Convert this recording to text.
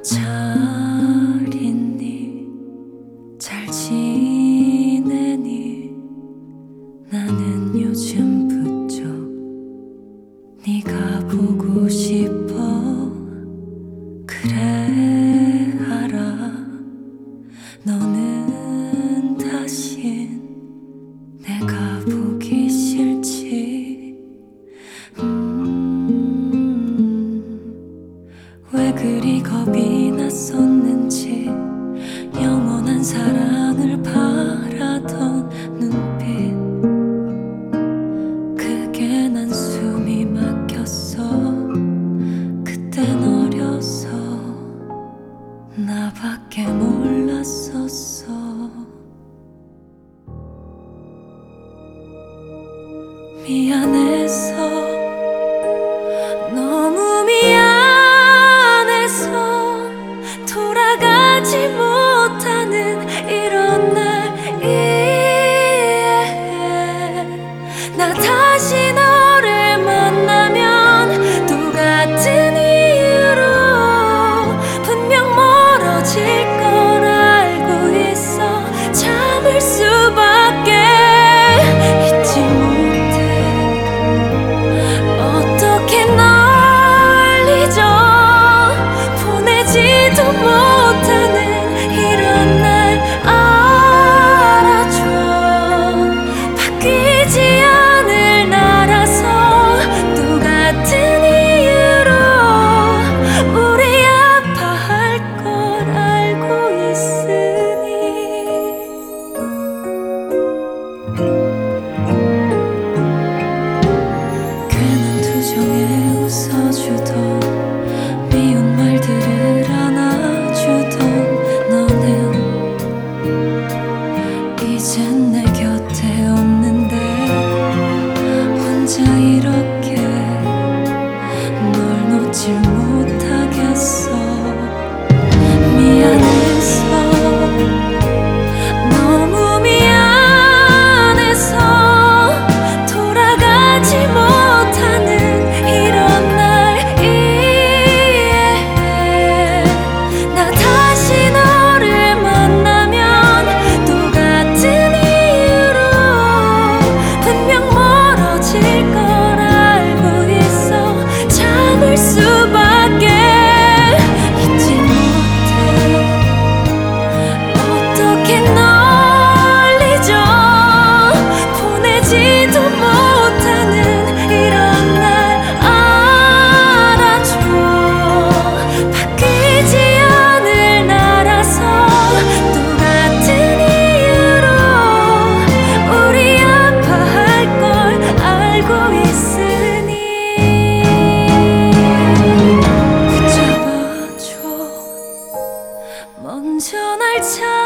잘 있니? 잘 지내니? 나는 요즘 부쩍 네가 보고 싶어. 그래 알아. 너는 다신 내가 보기 싫지. 왜 그리 겁이 났었는지 영원한 사랑을 바라던 눈빛, 그게 난 숨이 막혔어. 그땐 어려서 나밖에 몰랐었어. 미안해서, 너무 미안해서 돌아가지 못하는 이런 날 이해해. 나 다시 너를 만나면 똑같은 이유로 분명 멀어질 걸 알고 있어. 참을 수밖에 잊지 못해. 어떻게 널 잊어. 보내지도 못하는 이런 날 알아줘. 바뀌지 않을 나라서 똑같은 이유로 우리 아파할 걸 알고 있으니. 괜한 투정에 웃어주던 미운 말들을 안아주던 너는 이젠 내 곁에 없는데 혼자 이렇게 널 놓질 못하겠어. 미안해서, 너무 미안해서 돌아가지 못하는 이런 날 이해해. 나 다시 너를 만나면 똑같은 이유로 분명 멀어질 걸 알고 있어. 참을 수밖에 잊지 못해. 어떻게 널 잊어. 보내지도 못하는 이런 날 알아줘. 바뀌지 않을 나라서 똑같은 이유로 우리 아파할 걸 알고 있으니. 붙잡아줘. 먼저 날 찾아